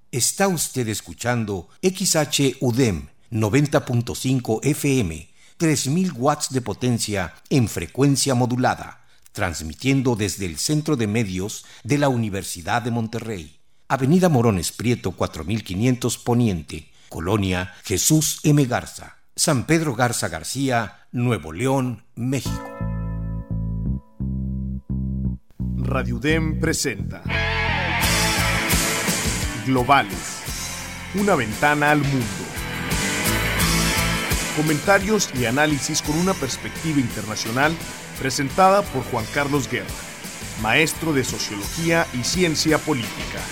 Está usted escuchando XHUDEM 90.5 FM, 3000 watts de potencia en frecuencia modulada, transmitiendo desde el Centro de Medios de la Universidad de Monterrey. Avenida Morones Prieto 4500 Poniente, Colonia Jesús M. Garza, San Pedro Garza García, Nuevo León, México. Radio UDEM presenta Globales, una ventana al mundo. Comentarios y análisis con una perspectiva internacional presentada por Juan Carlos Guerra, maestro de Sociología y Ciencia Política.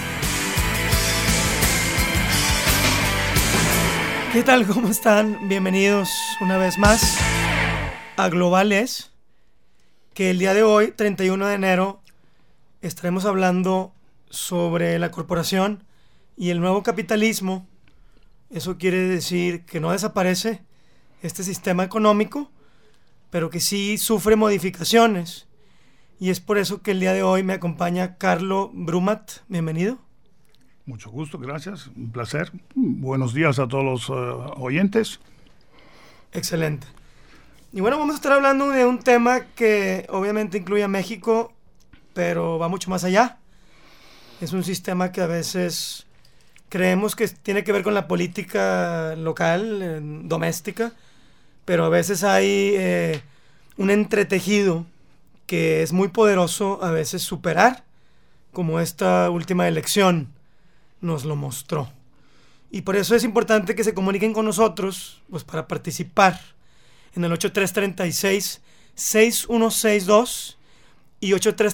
¿Qué tal? ¿Cómo están? Bienvenidos una vez más a Globales, que el día de hoy, 31 de enero, estaremos hablando sobre la corporación y el nuevo capitalismo. Eso quiere decir que no desaparece este sistema económico, pero que sí sufre modificaciones. Y es por eso que el día de hoy me acompaña Carlo Brumat. Bienvenido. Mucho gusto, gracias, un placer. Buenos días a todos los oyentes. Excelente. Y bueno, vamos a estar hablando de un tema que obviamente incluye a México, pero va mucho más allá. Es un sistema que a veces creemos que tiene que ver con la política local, doméstica, pero a veces hay un entretejido que es muy poderoso a veces superar, como esta última elección nos lo mostró. Y por eso es importante que se comuniquen con nosotros, pues para participar en el 8336-6162 y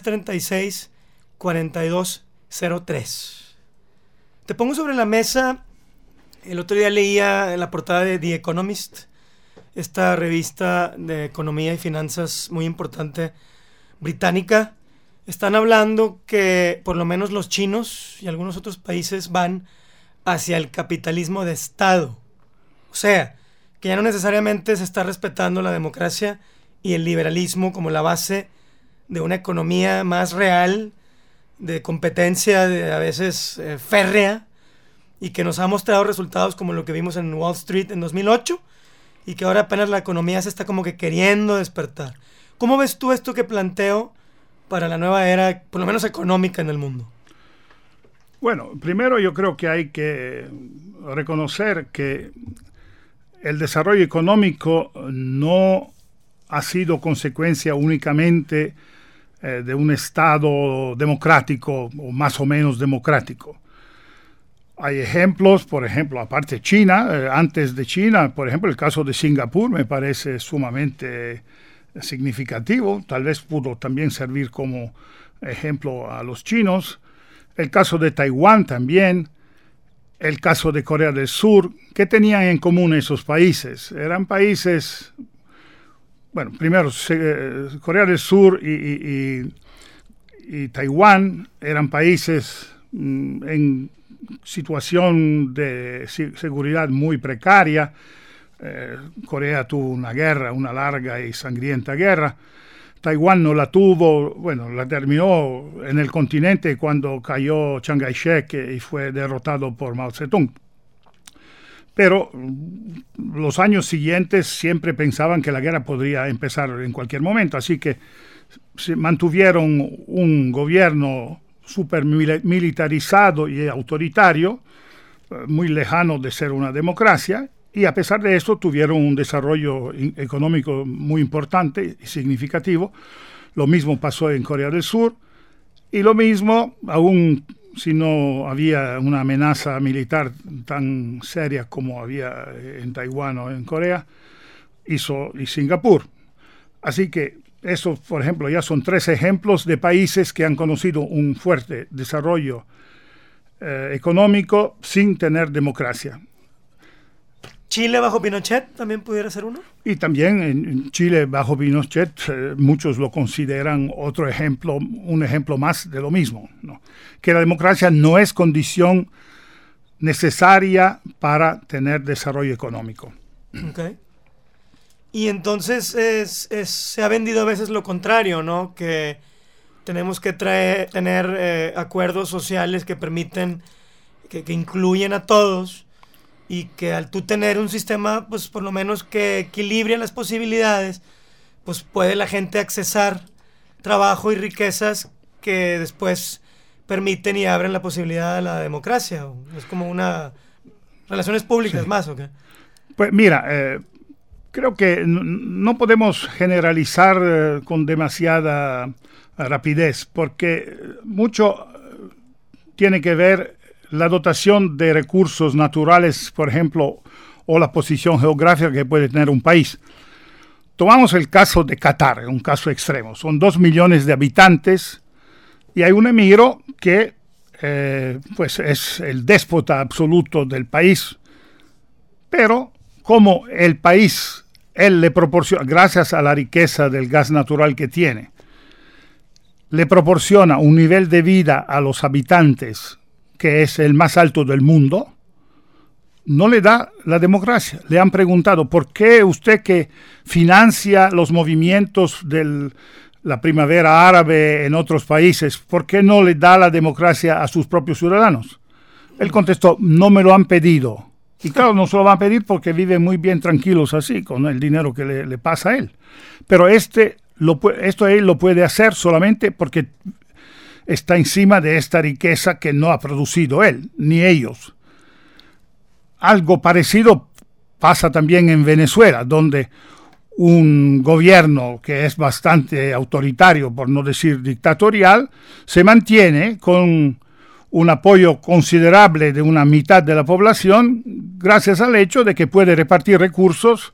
8336-4203. Te pongo sobre la mesa, el otro día leía en la portada de The Economist, esta revista de economía y finanzas muy importante británica. Están hablando que por lo menos los chinos y algunos otros países van hacia el capitalismo de Estado. O sea, que ya no necesariamente se está respetando la democracia y el liberalismo como la base de una economía más real, de competencia, de a veces férrea, y que nos ha mostrado resultados como lo que vimos en Wall Street en 2008, y que ahora apenas la economía se está como que queriendo despertar. ¿Cómo ves tú esto que planteo para la nueva era, por lo menos económica, en el mundo? Bueno, primero yo creo que hay que reconocer que el desarrollo económico no ha sido consecuencia únicamente de un Estado democrático o más o menos democrático. Hay ejemplos, por ejemplo, aparte de China, antes de China, por ejemplo, el caso de Singapur me parece sumamente significativo, tal vez pudo también servir como ejemplo a los chinos. El caso de Taiwán también, el caso de Corea del Sur. ¿Qué tenían en común esos países? Eran países, bueno, primero Corea del Sur y Taiwán eran países en situación de seguridad muy precaria. Corea tuvo una guerra, una larga y sangrienta guerra. Taiwán no la tuvo, bueno, la terminó en el continente cuando cayó Chiang Kai-shek y fue derrotado por Mao Zedong. Pero los años siguientes siempre pensaban que la guerra podría empezar en cualquier momento, así que se mantuvieron un gobierno súper militarizado y autoritario, muy lejano de ser una democracia, y a pesar de eso tuvieron un desarrollo económico muy importante y significativo. Lo mismo pasó en Corea del Sur, y lo mismo, aún si no había una amenaza militar tan seria como había en Taiwán o en Corea, hizo Singapur. Así que eso, por ejemplo, ya son 3 ejemplos de países que han conocido un fuerte desarrollo económico sin tener democracia. ¿Chile bajo Pinochet también pudiera ser uno? Y también en Chile bajo Pinochet muchos lo consideran otro ejemplo, un ejemplo más de lo mismo, ¿no? Que la democracia no es condición necesaria para tener desarrollo económico. Okay. Y entonces se ha vendido a veces lo contrario, ¿no? Que tenemos que tener acuerdos sociales que permiten que incluyen a todos, y que al tú tener un sistema, pues por lo menos que equilibre las posibilidades, pues puede la gente accesar trabajo y riquezas que después permiten y abren la posibilidad de la democracia. Es como una... relaciones públicas, sí. Más, ¿o qué? Pues mira, creo que no podemos generalizar con demasiada rapidez, porque mucho tiene que ver la dotación de recursos naturales, por ejemplo, o la posición geográfica que puede tener un país. Tomamos el caso de Qatar, un caso extremo. Son 2 millones de habitantes y hay un emiro que pues es el déspota absoluto del país. Pero como el país, él le proporciona, gracias a la riqueza del gas natural que tiene, le proporciona un nivel de vida a los habitantes que es el más alto del mundo, no le da la democracia. Le han preguntado, ¿por qué usted que financia los movimientos de la primavera árabe en otros países, por qué no le da la democracia a sus propios ciudadanos? Él contestó, no me lo han pedido. Y claro, no se lo van a pedir porque viven muy bien tranquilos así, con el dinero que le pasa a él. Pero esto él lo puede hacer solamente porque está encima de esta riqueza que no ha producido él, ni ellos. Algo parecido pasa también en Venezuela, donde un gobierno que es bastante autoritario, por no decir dictatorial, se mantiene con un apoyo considerable de una mitad de la población, gracias al hecho de que puede repartir recursos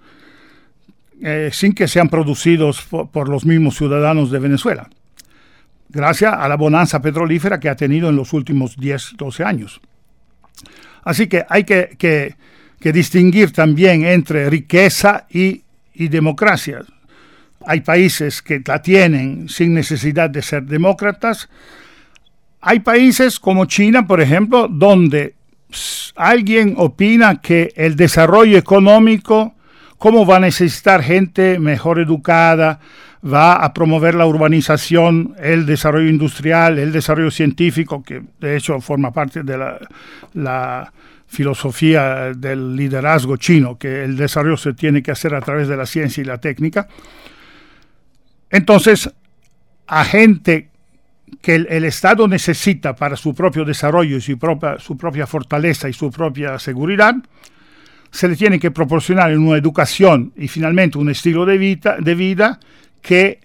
sin que sean producidos por los mismos ciudadanos de Venezuela, gracias a la bonanza petrolífera que ha tenido en los últimos 10, 12 años. Así que hay que distinguir también entre riqueza y democracia. Hay países que la tienen sin necesidad de ser demócratas. Hay países como China, por ejemplo, donde alguien opina que el desarrollo económico, cómo va a necesitar gente mejor educada, va a promover la urbanización, el desarrollo industrial, el desarrollo científico, que de hecho forma parte de la filosofía del liderazgo chino, que el desarrollo se tiene que hacer a través de la ciencia y la técnica. Entonces, a gente que el Estado necesita para su propio desarrollo y su propia fortaleza y su propia seguridad, se le tiene que proporcionar una educación y finalmente un estilo de vida que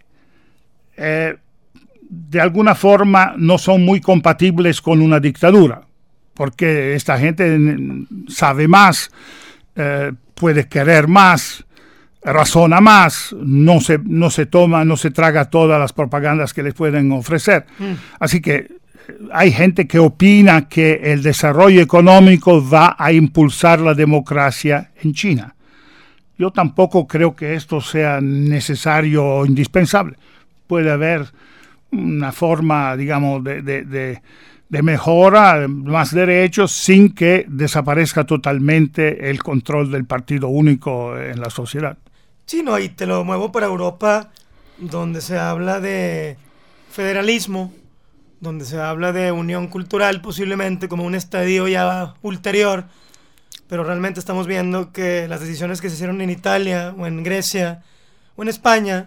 de alguna forma no son muy compatibles con una dictadura, porque esta gente sabe más, puede querer más, razona más, no se traga todas las propagandas que les pueden ofrecer. Así que hay gente que opina que el desarrollo económico va a impulsar la democracia en China. Yo tampoco creo que esto sea necesario o indispensable. Puede haber una forma, digamos, de mejora, más derechos, sin que desaparezca totalmente el control del partido único en la sociedad. Sí, no, y te lo muevo para Europa, donde se habla de federalismo, donde se habla de unión cultural posiblemente como un estadio ya ulterior, pero realmente estamos viendo que las decisiones que se hicieron en Italia o en Grecia o en España,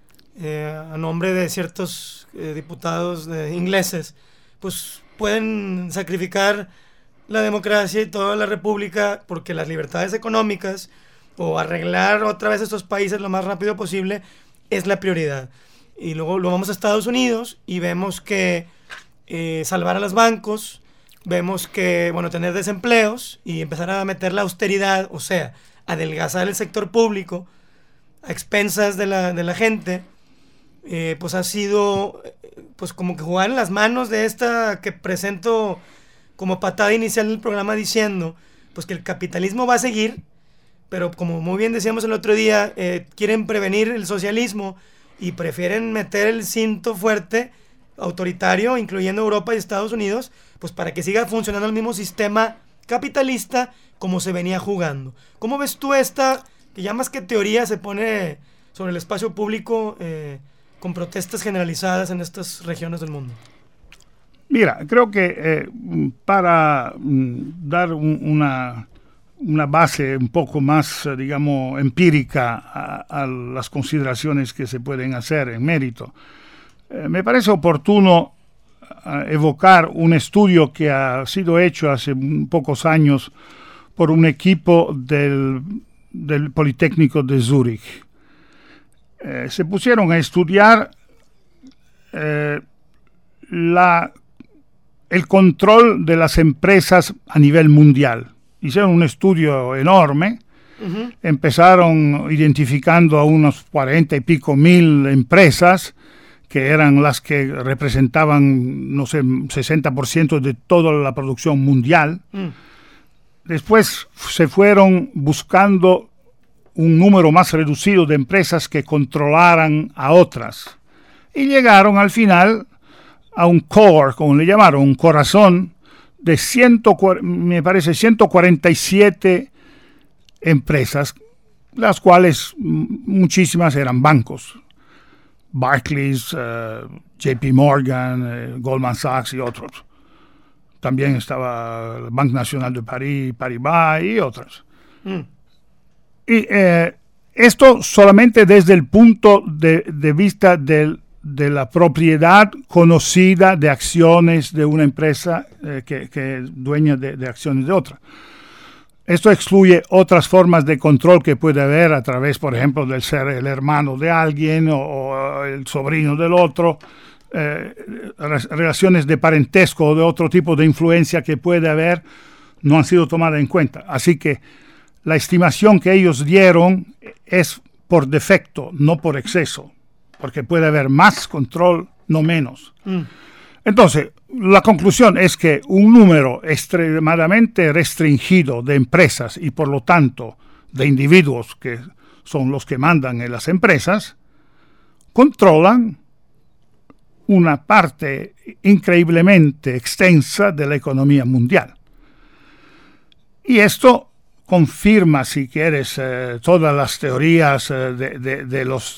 a nombre de ciertos diputados ingleses, pues pueden sacrificar la democracia y toda la república porque las libertades económicas o arreglar otra vez estos países lo más rápido posible es la prioridad. Y luego lo vamos a Estados Unidos y vemos que salvar a los bancos, vemos que, bueno, tener desempleos y empezar a meter la austeridad, o sea, adelgazar el sector público a expensas de la gente, pues ha sido pues como que jugar en las manos de esta que presento como patada inicial del programa, diciendo pues que el capitalismo va a seguir, pero como muy bien decíamos el otro día, quieren prevenir el socialismo y prefieren meter el cinto fuerte autoritario, incluyendo Europa y Estados Unidos, pues para que siga funcionando el mismo sistema capitalista como se venía jugando. ¿Cómo ves tú esta, que ya más que teoría se pone sobre el espacio público con protestas generalizadas en estas regiones del mundo? Mira, creo que para dar una base un poco más, digamos, empírica a las consideraciones que se pueden hacer en mérito, me parece oportuno evocar un estudio que ha sido hecho hace pocos años por un equipo del Politécnico de Zúrich. Se pusieron a estudiar el control de las empresas a nivel mundial. Hicieron un estudio enorme, empezaron identificando a unos 40 y pico mil empresas, que eran las que representaban, no sé, 60% de toda la producción mundial. Después se fueron buscando un número más reducido de empresas que controlaran a otras. Y llegaron al final a un core, como le llamaron, un corazón de 147 empresas, las cuales muchísimas eran bancos. Barclays, JP Morgan, Goldman Sachs y otros. También estaba el Banque Nacional de París, Paribas y otros. Y esto solamente desde el punto de vista de la propiedad conocida de acciones de una empresa que es dueña de acciones de otra. Esto excluye otras formas de control que puede haber a través, por ejemplo, del ser el hermano de alguien o el sobrino del otro, relaciones de parentesco o de otro tipo de influencia que puede haber, no han sido tomadas en cuenta. Así que la estimación que ellos dieron es por defecto, no por exceso, porque puede haber más control, no menos. Entonces, la conclusión es que un número extremadamente restringido de empresas y por lo tanto de individuos que son los que mandan en las empresas, controlan una parte increíblemente extensa de la economía mundial. Y esto confirma, si quieres, todas las teorías de los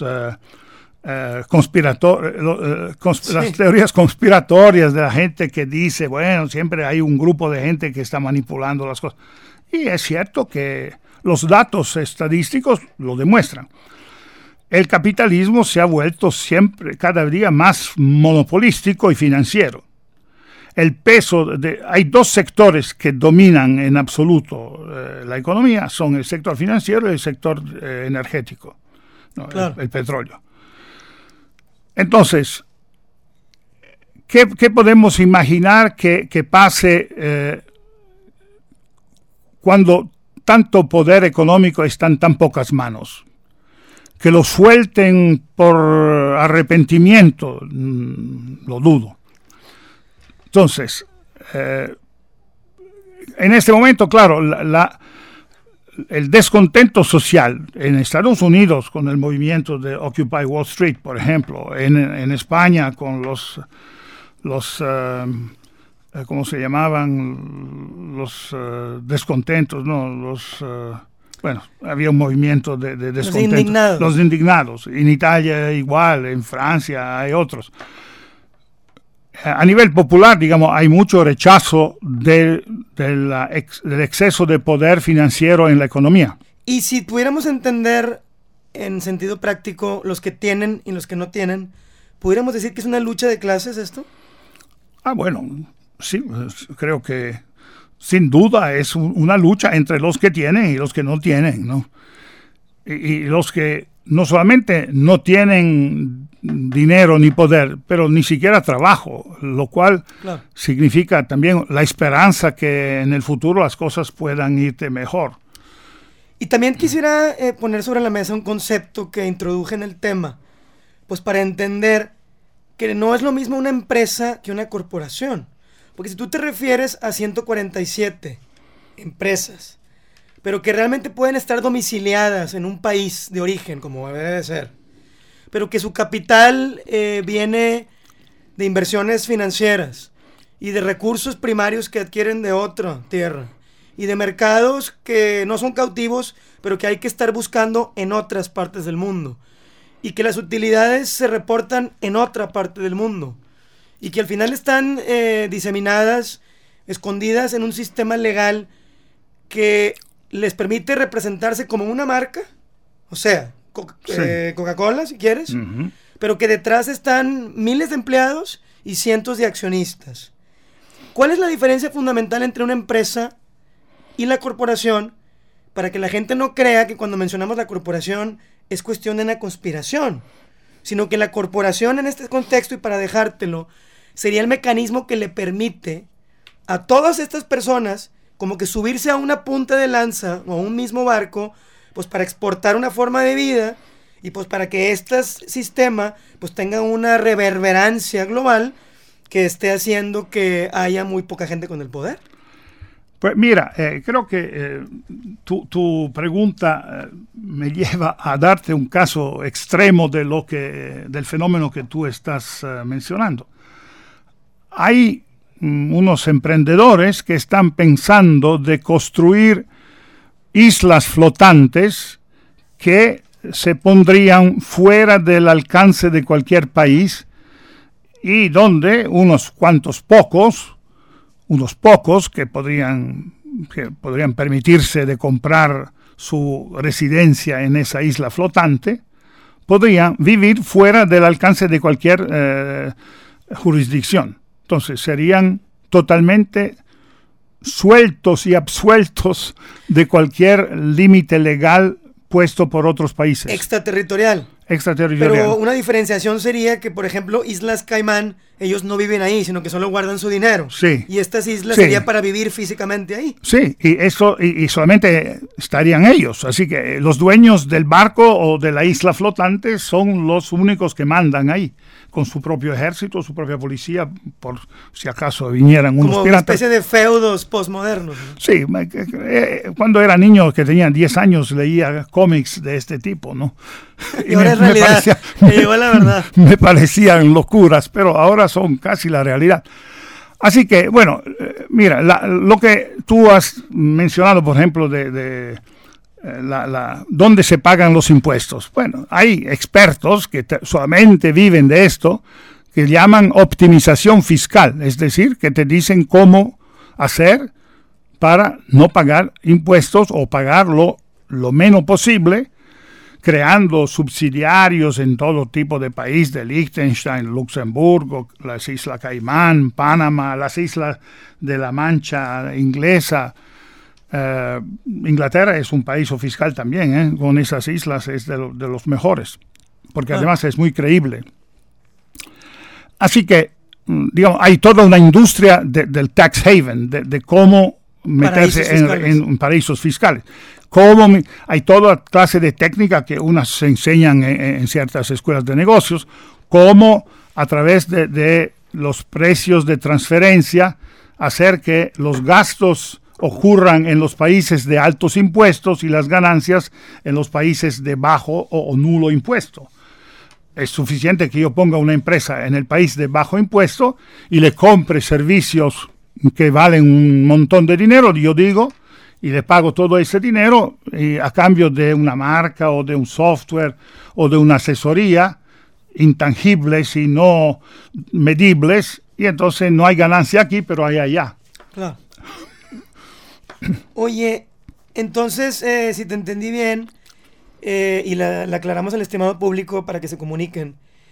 las teorías conspiratorias de la gente que dice, bueno, siempre hay un grupo de gente que está manipulando las cosas. Y es cierto que los datos estadísticos lo demuestran. El capitalismo se ha vuelto siempre, cada día más monopolístico y financiero. Hay dos sectores que dominan en absoluto la economía, son el sector financiero y el sector energético, ¿no? Claro. El petróleo. Entonces, ¿qué podemos imaginar que pase cuando tanto poder económico está en tan pocas manos? Que lo suelten por arrepentimiento, lo dudo. Entonces, en este momento, claro, el descontento social en Estados Unidos con el movimiento de Occupy Wall Street, por ejemplo, en España con los ¿cómo se llamaban? Los descontentos, ¿no? Bueno, había un movimiento de descontento. Los indignados. En Italia igual, en Francia hay otros. A nivel popular, digamos, hay mucho rechazo del exceso de poder financiero en la economía. Y si pudiéramos entender en sentido práctico los que tienen y los que no tienen, ¿pudiéramos decir que es una lucha de clases esto? Bueno, sí, creo que sin duda es una lucha entre los que tienen y los que no tienen, ¿no? Y los que no solamente no tienen dinero ni poder, pero ni siquiera trabajo, lo cual claro, significa también la esperanza que en el futuro las cosas puedan irte mejor. Y también quisiera poner sobre la mesa un concepto que introduje en el tema, pues para entender que no es lo mismo una empresa que una corporación. Porque si tú te refieres a 147 empresas, pero que realmente pueden estar domiciliadas en un país de origen, como debe de ser, pero que su capital viene de inversiones financieras y de recursos primarios que adquieren de otra tierra y de mercados que no son cautivos, pero que hay que estar buscando en otras partes del mundo y que las utilidades se reportan en otra parte del mundo y que al final están diseminadas, escondidas en un sistema legal que les permite representarse como una marca, o sea, Coca-Cola si quieres, pero que detrás están miles de empleados y cientos de accionistas. ¿Cuál es la diferencia fundamental entre una empresa y la corporación, para que la gente no crea que cuando mencionamos la corporación es cuestión de una conspiración, sino que la corporación en este contexto, y para dejártelo, sería el mecanismo que le permite a todas estas personas como que subirse a una punta de lanza o a un mismo barco, pues para exportar una forma de vida y pues para que este sistema pues tenga una reverberancia global que esté haciendo que haya muy poca gente con el poder. Pues mira, creo que tu pregunta me lleva a darte un caso extremo del fenómeno que tú estás mencionando. Hay unos emprendedores que están pensando de construir islas flotantes que se pondrían fuera del alcance de cualquier país y donde unos pocos que podrían permitirse de comprar su residencia en esa isla flotante, podrían vivir fuera del alcance de cualquier jurisdicción. Entonces serían totalmente sueltos y absueltos de cualquier límite legal puesto por otros países. Extraterritorial. Pero una diferenciación sería que, por ejemplo, Islas Caimán, ellos no viven ahí, sino que solo guardan su dinero. Sí. Y estas islas sería para vivir físicamente ahí. Sí, y solamente estarían ellos. Así que los dueños del barco o de la isla flotante son los únicos que mandan ahí, con su propio ejército, su propia policía, por si acaso vinieran unos piratas. Como una especie de feudos postmodernos, ¿no? Sí, cuando era niño, que tenía 10 años, leía cómics de este tipo, ¿no? Y ahora es realidad, me llegó la verdad. Me parecían locuras, pero ahora son casi la realidad. Así que, bueno, mira, lo que tú has mencionado, por ejemplo, de dónde se pagan los impuestos. Bueno, hay expertos que solamente viven de esto, que llaman optimización fiscal, es decir, que te dicen cómo hacer para no pagar impuestos o pagarlo lo menos posible, creando subsidiarios en todo tipo de país, de Liechtenstein, Luxemburgo, las Islas Caimán, Panamá, las Islas de la Mancha inglesa. Inglaterra es un paraíso fiscal también, con esas islas es de los mejores, porque además es muy creíble. Así que, digamos, hay toda una industria del tax haven, de cómo meterse en paraísos fiscales. Hay toda clase de técnica que unas se enseñan en ciertas escuelas de negocios, cómo a través de los precios de transferencia hacer que los gastos ocurran en los países de altos impuestos y las ganancias en los países de bajo o nulo impuesto. Es suficiente que yo ponga una empresa en el país de bajo impuesto y le compre servicios que valen un montón de dinero, yo digo, y le pago todo ese dinero a cambio de una marca o de un software o de una asesoría intangibles y no medibles, y entonces no hay ganancia aquí, pero hay allá. Claro. Oye, entonces, si te entendí bien, y la aclaramos al estimado público para que se comuniquen,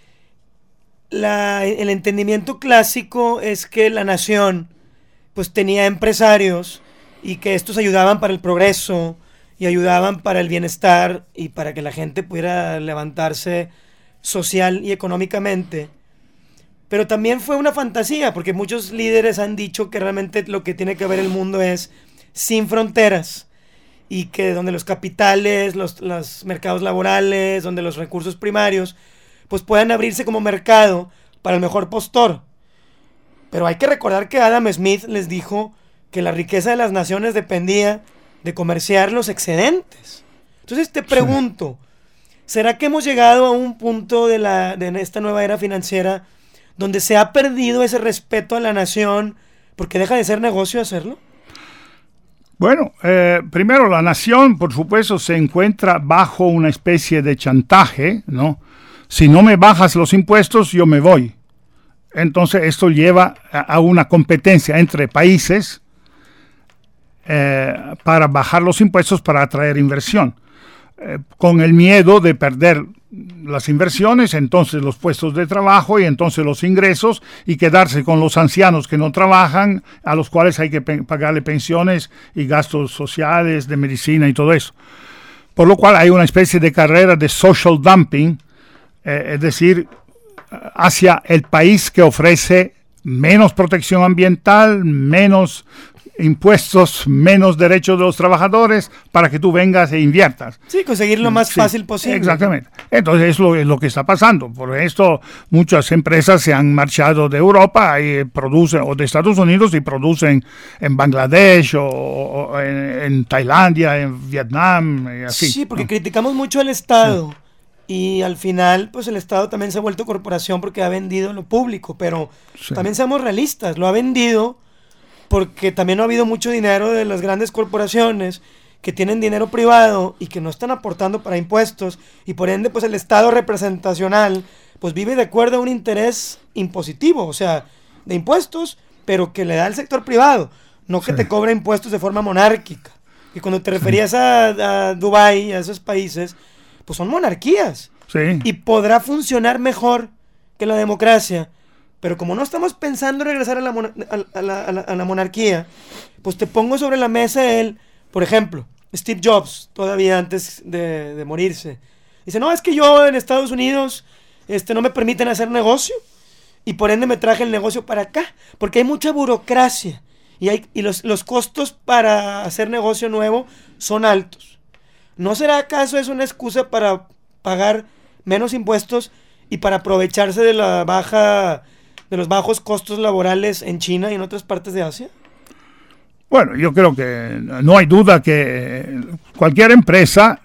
el entendimiento clásico es que la nación pues tenía empresarios y que estos ayudaban para el progreso y ayudaban para el bienestar y para que la gente pudiera levantarse social y económicamente. Pero también fue una fantasía, porque muchos líderes han dicho que realmente lo que tiene que ver el mundo es sin fronteras, y que donde los capitales, los mercados laborales, donde los recursos primarios pues puedan abrirse como mercado para el mejor postor. Pero hay que recordar que Adam Smith les dijo que la riqueza de las naciones dependía de comerciar los excedentes. Entonces te pregunto, ¿será que hemos llegado a un punto de esta nueva era financiera donde se ha perdido ese respeto a la nación porque deja de ser negocio hacerlo? Bueno, primero la nación, por supuesto, se encuentra bajo una especie de chantaje, ¿no? Si no me bajas los impuestos, yo me voy. Entonces esto lleva a una competencia entre países para bajar los impuestos para atraer inversión. Con el miedo de perder las inversiones, entonces los puestos de trabajo y entonces los ingresos, y quedarse con los ancianos que no trabajan, a los cuales hay que pagarle pensiones y gastos sociales, de medicina y todo eso. Por lo cual hay una especie de carrera de social dumping, es decir, hacia el país que ofrece menos protección ambiental, menos impuestos, menos derechos de los trabajadores, para que tú vengas e inviertas. Sí, conseguir lo más fácil posible. Exactamente. Entonces es lo que está pasando. Por esto muchas empresas se han marchado de Europa y producen, o de Estados Unidos, y producen en Bangladesh o en Tailandia, en Vietnam, y así. Sí, porque criticamos mucho al Estado. Y al final, pues el Estado también se ha vuelto corporación porque ha vendido lo público, pero también seamos realistas, lo ha vendido porque también no ha habido mucho dinero de las grandes corporaciones que tienen dinero privado y que no están aportando para impuestos, y por ende pues el Estado representacional pues vive de acuerdo a un interés impositivo, o sea, de impuestos, pero que le da al sector privado, no que te cobra impuestos de forma monárquica. Y cuando te referías a Dubái, a esos países, pues son monarquías. Sí. Y podrá funcionar mejor que la democracia. Pero como no estamos pensando en regresar a la monarquía, pues te pongo sobre la mesa por ejemplo, Steve Jobs, todavía antes de morirse. Dice, no, es que yo en Estados Unidos no me permiten hacer negocio, y por ende me traje el negocio para acá, porque hay mucha burocracia, y los costos para hacer negocio nuevo son altos. ¿No será acaso eso una excusa para pagar menos impuestos y para aprovecharse de los bajos costos laborales en China y en otras partes de Asia? Bueno, yo creo que no hay duda que cualquier empresa,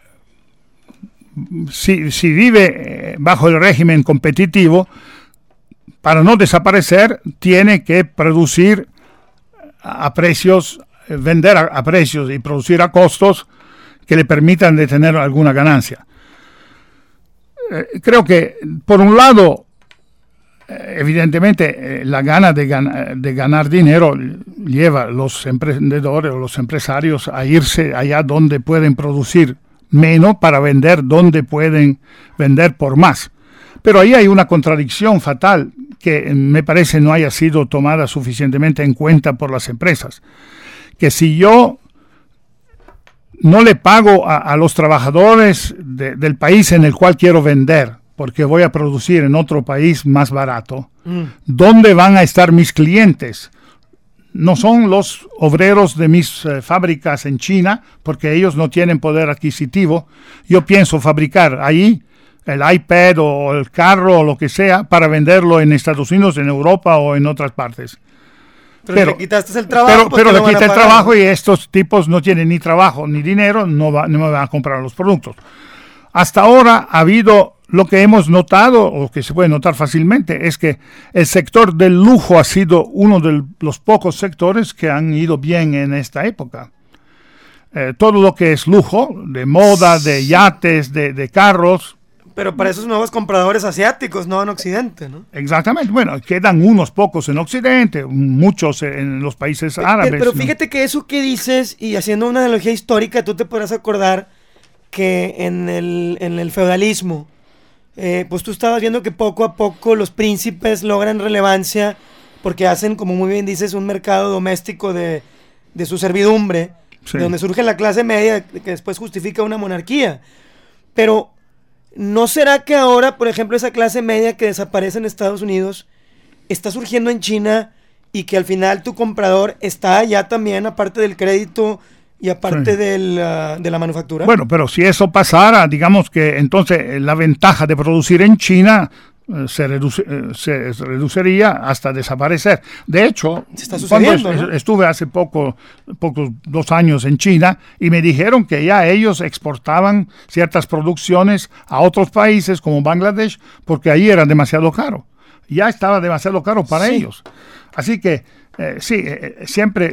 si vive bajo el régimen competitivo, para no desaparecer, tiene que producir a precios, vender a precios y producir a costos que le permitan de tener alguna ganancia. Creo que, por un lado, evidentemente la gana de ganar dinero lleva a los emprendedores o los empresarios a irse allá donde pueden producir menos para vender donde pueden vender por más. Pero ahí hay una contradicción fatal que me parece no haya sido tomada suficientemente en cuenta por las empresas. Que si yo no le pago a los trabajadores del país en el cual quiero vender, porque voy a producir en otro país más barato, ¿dónde van a estar mis clientes? No son los obreros de mis fábricas en China, porque ellos no tienen poder adquisitivo. Yo pienso fabricar ahí el iPad o el carro o lo que sea para venderlo en Estados Unidos, en Europa o en otras partes. Pero le quitaste el trabajo. Pero le quité el trabajo, y estos tipos no tienen ni trabajo ni dinero, no me van a comprar los productos. Hasta ahora ha habido, lo que hemos notado, o que se puede notar fácilmente, es que el sector del lujo ha sido uno de los pocos sectores que han ido bien en esta época. Todo lo que es lujo, de moda, de yates, de carros. Pero para esos nuevos compradores asiáticos, no en Occidente, ¿no? Exactamente. Bueno, quedan unos pocos en Occidente, muchos en los países árabes. Pero fíjate que eso que dices, y haciendo una analogía histórica, tú te podrás acordar que en el feudalismo, pues tú estabas viendo que poco a poco los príncipes logran relevancia porque hacen, como muy bien dices, un mercado doméstico de su servidumbre, de donde surge la clase media que después justifica una monarquía. Pero ¿no será que ahora, por ejemplo, esa clase media que desaparece en Estados Unidos está surgiendo en China, y que al final tu comprador está allá también, aparte del crédito y aparte de la manufactura? Bueno, pero si eso pasara, digamos que entonces la ventaja de producir en China se reduciría hasta desaparecer. De hecho, cuando estuve hace pocos 2 años en China, y me dijeron que ya ellos exportaban ciertas producciones a otros países como Bangladesh, porque ahí era demasiado caro. Ya estaba demasiado caro para ellos. Así que siempre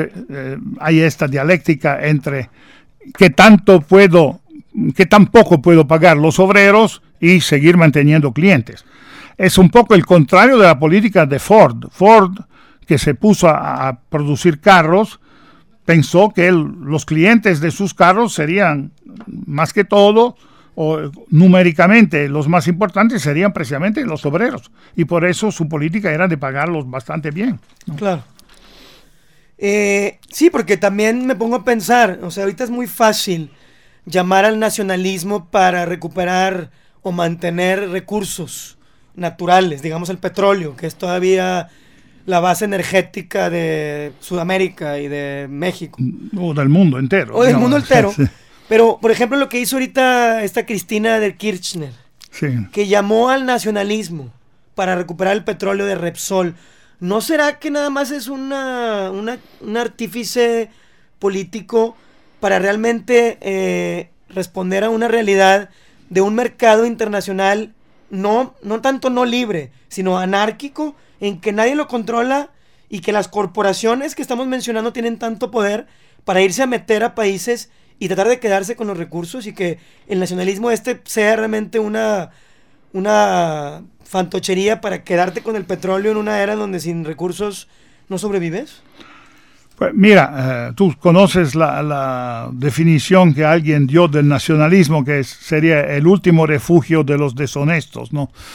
hay esta dialéctica entre qué tan poco puedo pagar los obreros y seguir manteniendo clientes. Es un poco el contrario de la política de Ford. Ford, que se puso a producir carros, pensó que los clientes de sus carros serían, más que todo, o numéricamente los más importantes serían precisamente los obreros. Y por eso su política era de pagarlos bastante bien, ¿no? Claro. Sí, porque también me pongo a pensar, o sea, ahorita es muy fácil llamar al nacionalismo para recuperar o mantener recursos naturales, digamos el petróleo, que es todavía la base energética de Sudamérica y de México. O del mundo entero. O del mundo entero. Sí. Pero, por ejemplo, lo que hizo ahorita esta Cristina de Kirchner, Sí. que llamó al nacionalismo para recuperar el petróleo de Repsol, ¿no será que nada más es un artífice político para realmente responder a una realidad de un mercado internacional no tanto no libre, sino anárquico, en que nadie lo controla y que las corporaciones que estamos mencionando tienen tanto poder para irse a meter a países y tratar de quedarse con los recursos, y que el nacionalismo sea realmente una fantochería para quedarte con el petróleo en una era donde sin recursos no sobrevives? Pues mira, tú conoces la definición que alguien dio del nacionalismo, que sería el último refugio de los deshonestos, ¿no?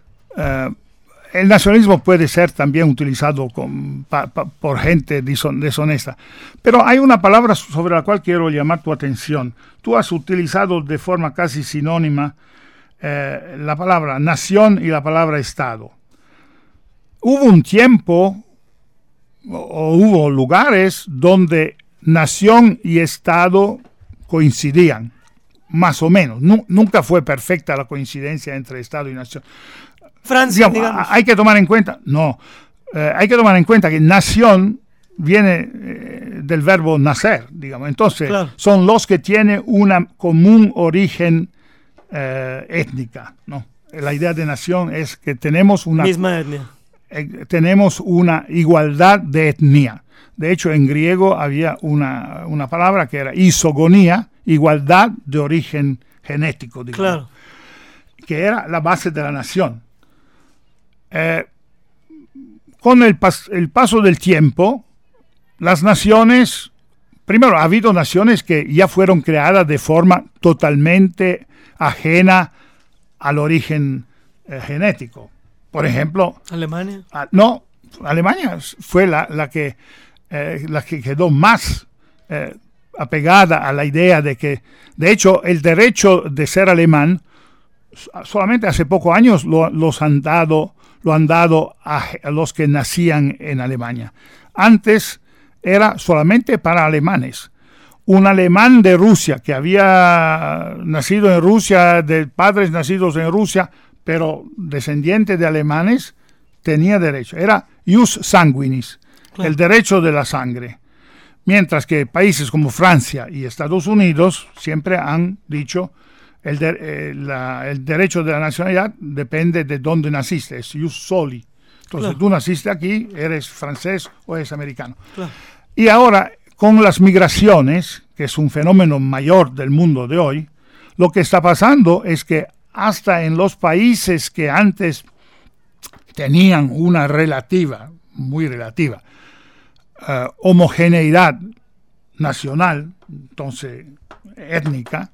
El nacionalismo puede ser también utilizado por gente deshonesta. Pero hay una palabra sobre la cual quiero llamar tu atención. Tú has utilizado de forma casi sinónima la palabra nación y la palabra Estado. Hubo un tiempo o hubo lugares donde nación y Estado coincidían, más o menos. Nunca fue perfecta la coincidencia entre Estado y nación. Francia, digamos. Hay que tomar en cuenta, hay que tomar en cuenta que nación viene del verbo nacer, digamos. Entonces, claro, son los que tienen una común origen étnica, ¿no? La idea de nación es que tenemos una misma etnia. Tenemos una igualdad de etnia. De hecho, en griego había una palabra que era isogonía, igualdad de origen genético, digamos, claro, que era la base de la nación. Con el paso del tiempo, las naciones, primero ha habido naciones que ya fueron creadas de forma totalmente ajena al origen genético. Por ejemplo, Alemania. Alemania fue la que quedó más apegada a la idea de que, de hecho, el derecho de ser alemán solamente hace pocos años lo han dado a los que nacían en Alemania. Antes era solamente para alemanes. Un alemán de Rusia que había nacido en Rusia, de padres nacidos en Rusia, pero descendiente de alemanes, tenía derecho. Era ius sanguinis, claro, el derecho de la sangre. Mientras que países como Francia y Estados Unidos siempre han dicho el derecho de la nacionalidad depende de dónde naciste, es ius soli. Entonces, claro, tú naciste aquí, eres francés o eres americano. Claro. Y ahora, con las migraciones, que es un fenómeno mayor del mundo de hoy, lo que está pasando es que hasta en los países que antes tenían una muy relativa, homogeneidad nacional, entonces étnica,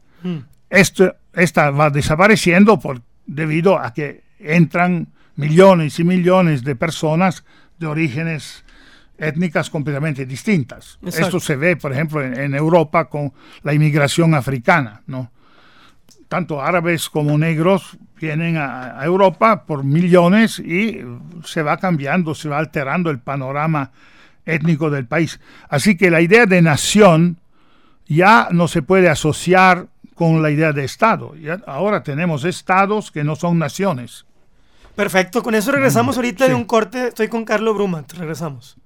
esta va desapareciendo debido a que entran millones y millones de personas de orígenes étnicas completamente distintas. Exacto. Esto se ve, por ejemplo, en Europa con la inmigración africana, ¿no? Tanto árabes como negros vienen a Europa por millones y se va cambiando, se va alterando el panorama étnico del país. Así que la idea de nación ya no se puede asociar con la idea de Estado. Ya ahora tenemos estados que no son naciones. Perfecto, con eso regresamos ahorita, sí, de un corte. Estoy con Carlo Brumat, regresamos.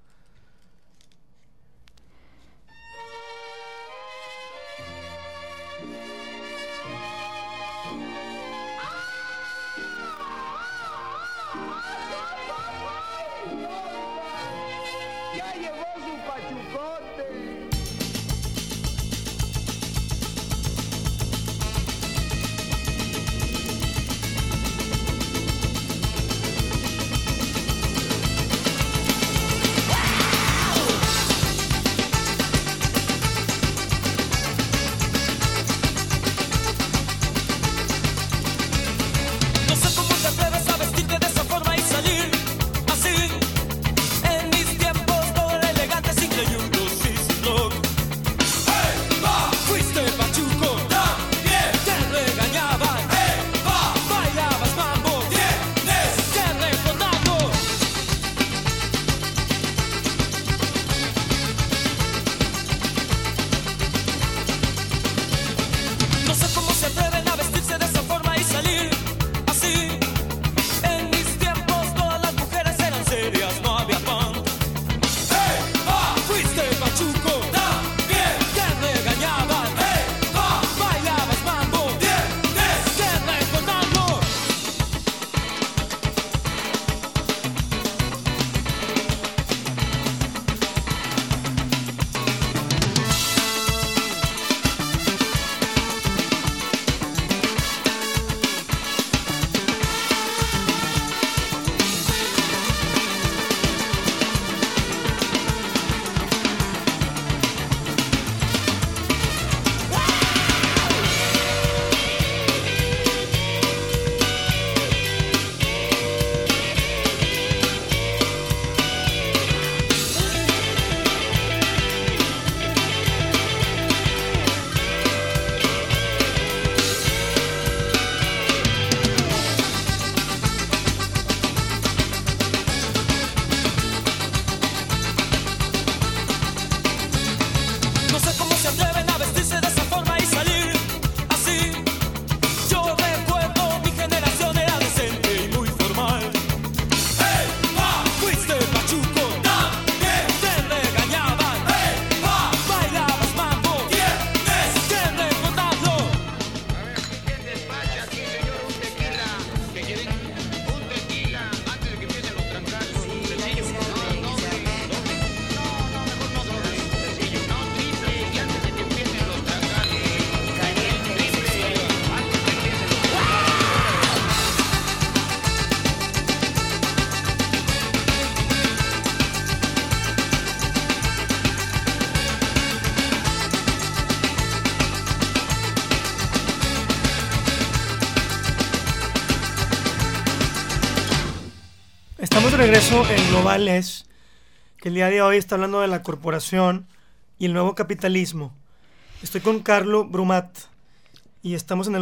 de regreso en Global es que el día de hoy está hablando de la corporación y el nuevo capitalismo. Estoy con Carlo Brumat y estamos en el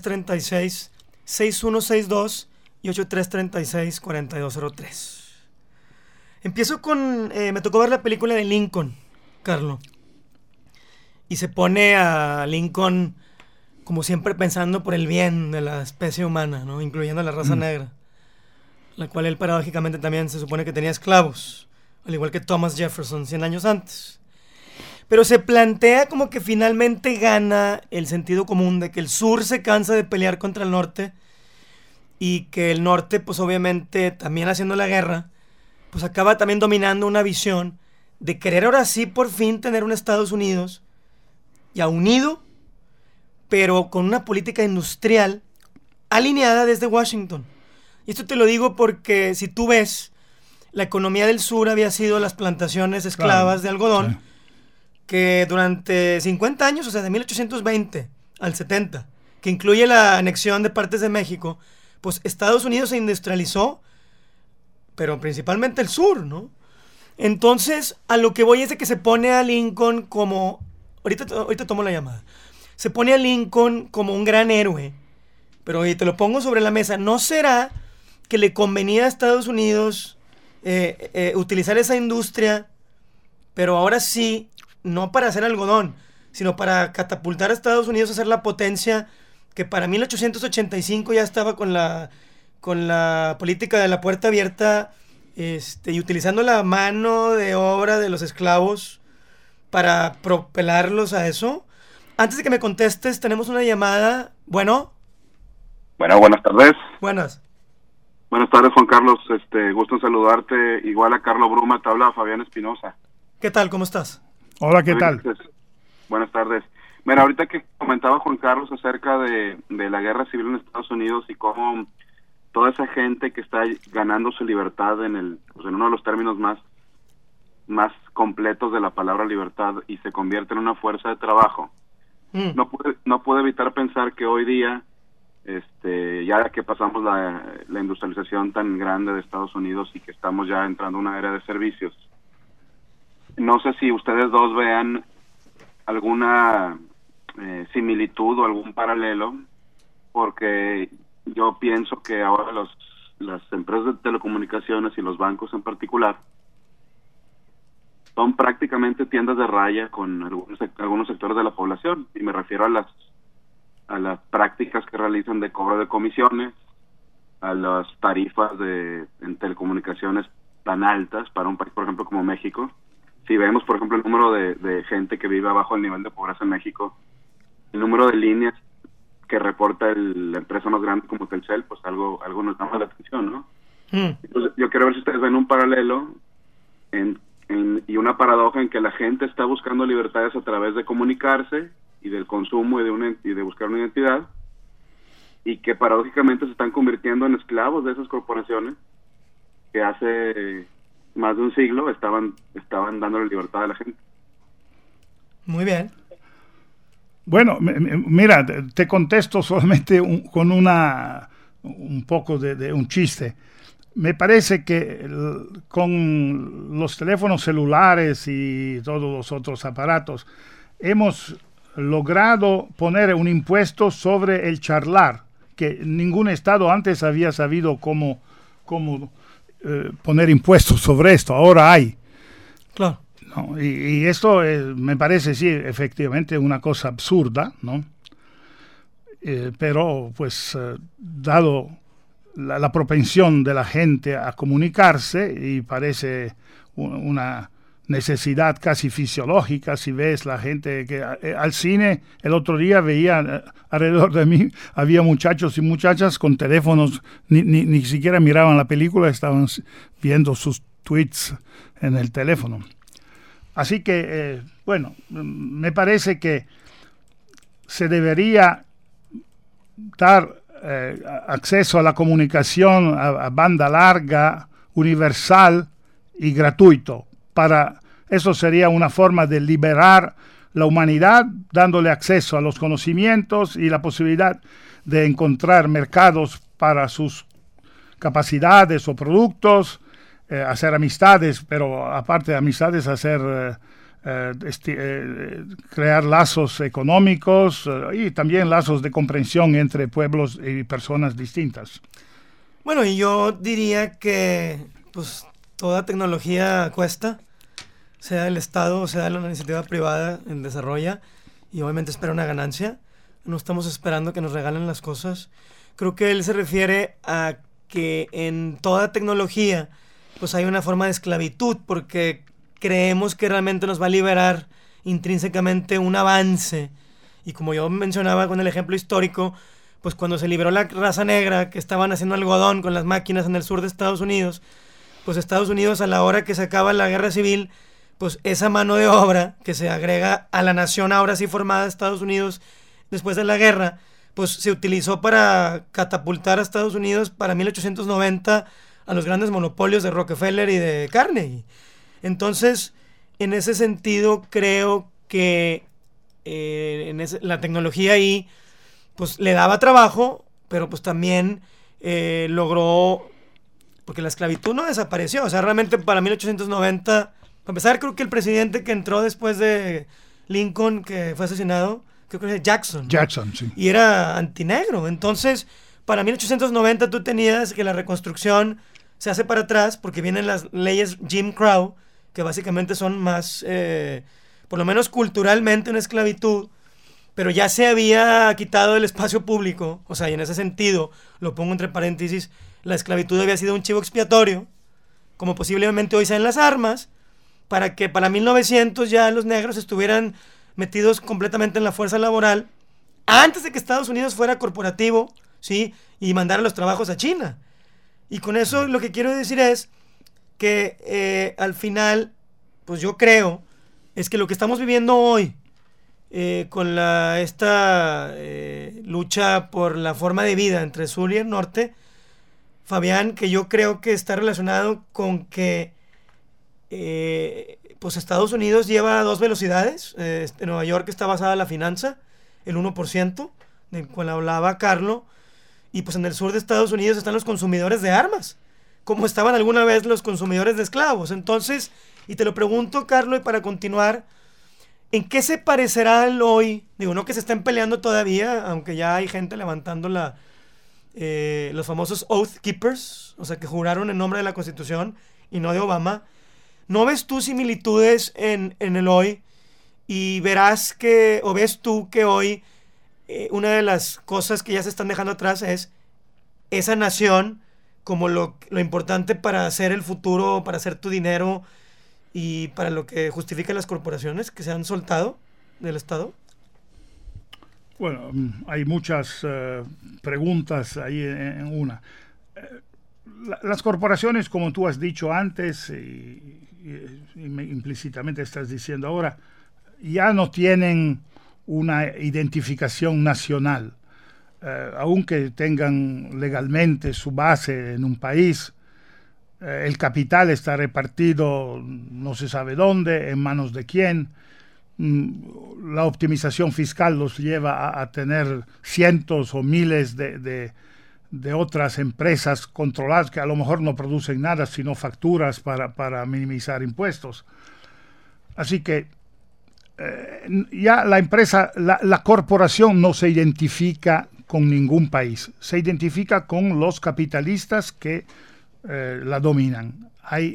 8336-6162 y 8336-4203. Empiezo con... me tocó ver la película de Lincoln, Carlo. Y se pone a Lincoln, como siempre, pensando por el bien de la especie humana, ¿no? Incluyendo a la raza negra, la cual él paradójicamente también se supone que tenía esclavos, al igual que Thomas Jefferson 100 años antes. Pero se plantea como que finalmente gana el sentido común de que el sur se cansa de pelear contra el norte y que el norte, pues obviamente, también haciendo la guerra, pues acaba también dominando una visión de querer ahora sí por fin tener un Estados Unidos ya unido, pero con una política industrial alineada desde Washington. Y esto te lo digo porque si tú ves, la economía del sur había sido las plantaciones esclavas de algodón, que durante 50 años, o sea, de 1820 al 70, que incluye la anexión de partes de México, pues Estados Unidos se industrializó, pero principalmente el sur, ¿no? Entonces, a lo que voy es de que se pone a Lincoln como... Ahorita tomo la llamada. Se pone a Lincoln como un gran héroe, pero oye, te lo pongo sobre la mesa. ¿No será que le convenía a Estados Unidos utilizar esa industria, pero ahora sí, no para hacer algodón, sino para catapultar a Estados Unidos a ser la potencia que para 1885 ya estaba con la política de la puerta abierta, y utilizando la mano de obra de los esclavos para propelarlos a eso? Antes de que me contestes, tenemos una llamada. Bueno, buenas tardes. Buenas Buenas tardes, Juan Carlos. Gusto en saludarte. Igual a Carlo Bruma, te habla Fabián Espinosa. ¿Qué tal? ¿Cómo estás? Hola, ¿qué tal? Buenas tardes. Mira, ahorita que comentaba Juan Carlos acerca de la guerra civil en Estados Unidos y cómo toda esa gente que está ganando su libertad en uno de los términos más completos de la palabra libertad y se convierte en una fuerza de trabajo. No pude evitar pensar que hoy día, ya que pasamos la industrialización tan grande de Estados Unidos y que estamos ya entrando a una era de servicios, no sé si ustedes dos vean alguna similitud o algún paralelo, porque yo pienso que ahora las empresas de telecomunicaciones y los bancos en particular son prácticamente tiendas de raya con algunos sectores de la población, y me refiero a las prácticas que realizan de cobro de comisiones, a las tarifas en telecomunicaciones tan altas para un país, por ejemplo, como México. Si vemos, por ejemplo, el número de gente que vive abajo del nivel de pobreza en México, el número de líneas que reporta la empresa más grande como Telcel, pues algo nos llama la atención, ¿no? Entonces, yo quiero ver si ustedes ven un paralelo y una paradoja en que la gente está buscando libertades a través de comunicarse y del consumo y de buscar una identidad, y que paradójicamente se están convirtiendo en esclavos de esas corporaciones que hace más de un siglo estaban dándole libertad a la gente. Muy bien. Bueno, mira, te contesto solamente con un poco de un chiste. Me parece que con los teléfonos celulares y todos los otros aparatos hemos logrado poner un impuesto sobre el charlar, que ningún estado antes había sabido cómo poner impuestos sobre esto. Ahora hay. Claro. ¿No? Y esto me parece, sí, efectivamente una cosa absurda, ¿no? Pero, pues, dado la propensión de la gente a comunicarse, y parece una necesidad casi fisiológica. Si ves la gente que al cine, el otro día veía alrededor de mí, había muchachos y muchachas con teléfonos, ni siquiera miraban la película, estaban viendo sus tweets en el teléfono. Así que, bueno, me parece que se debería dar acceso a la comunicación a banda larga, universal y gratuito. Eso sería una forma de liberar la humanidad, dándole acceso a los conocimientos y la posibilidad de encontrar mercados para sus capacidades o productos, hacer amistades, pero aparte de amistades, crear lazos económicos y también lazos de comprensión entre pueblos y personas distintas. Bueno, y yo diría que pues toda tecnología cuesta, sea el Estado o sea la iniciativa privada en desarrolla, y obviamente espera una ganancia. No estamos esperando que nos regalen las cosas. Creo que él se refiere a que en toda tecnología pues hay una forma de esclavitud, porque creemos que realmente nos va a liberar intrínsecamente un avance. Y como yo mencionaba con el ejemplo histórico, pues cuando se liberó la raza negra que estaban haciendo algodón con las máquinas en el sur de Estados Unidos, pues Estados Unidos, a la hora que se acaba la guerra civil, pues esa mano de obra que se agrega a la nación ahora sí formada, Estados Unidos, después de la guerra, pues se utilizó para catapultar a Estados Unidos para 1890 a los grandes monopolios de Rockefeller y de Carnegie. Entonces, en ese sentido, creo que la tecnología ahí pues le daba trabajo, pero pues también logró, porque la esclavitud no desapareció. O sea, realmente para 1890, para empezar, creo que el presidente que entró después de Lincoln, que fue asesinado, creo que era Jackson, ¿no? Jackson, sí. Y era antinegro. Entonces, para 1890 tú tenías que la reconstrucción se hace para atrás, porque vienen las leyes Jim Crow, que básicamente son más, por lo menos culturalmente, una esclavitud, pero ya se había quitado del espacio público. O sea, y en ese sentido, lo pongo entre paréntesis, la esclavitud había sido un chivo expiatorio, como posiblemente hoy sean las armas, para que para 1900 ya los negros estuvieran metidos completamente en la fuerza laboral, antes de que Estados Unidos fuera corporativo, ¿sí? Y mandara los trabajos a China. Y con eso lo que quiero decir es que al final, pues yo creo, es que lo que estamos viviendo hoy, con esta lucha por la forma de vida entre el sur y el norte, Fabián, que yo creo que está relacionado con que pues Estados Unidos lleva 2 velocidades. En Nueva York está basada la finanza, el 1%, del cual hablaba Carlo, y pues en el sur de Estados Unidos están los consumidores de armas, como estaban alguna vez los consumidores de esclavos. Entonces, y te lo pregunto, Carlo, y para continuar, ¿en qué se parecerá el hoy? Digo, no que se estén peleando todavía, aunque ya hay gente levantando los famosos Oath Keepers, o sea, que juraron en nombre de la Constitución y no de Obama. ¿No ves tú similitudes en el hoy? Y verás que, o ves tú que hoy una de las cosas que ya se están dejando atrás es esa nación como lo importante para hacer el futuro, para hacer tu dinero y para lo que justifican las corporaciones que se han soltado del Estado? Bueno, hay muchas preguntas ahí en una. Las corporaciones, como tú has dicho antes y implícitamente estás diciendo ahora, ya no tienen una identificación nacional. Aunque tengan legalmente su base en un país, el capital está repartido no se sabe dónde, en manos de quién. La optimización fiscal los lleva a tener cientos o miles de otras empresas controladas que a lo mejor no producen nada sino facturas para minimizar impuestos. Así que ya la empresa, la corporación no se identifica con ningún país, se identifica con los capitalistas que la dominan.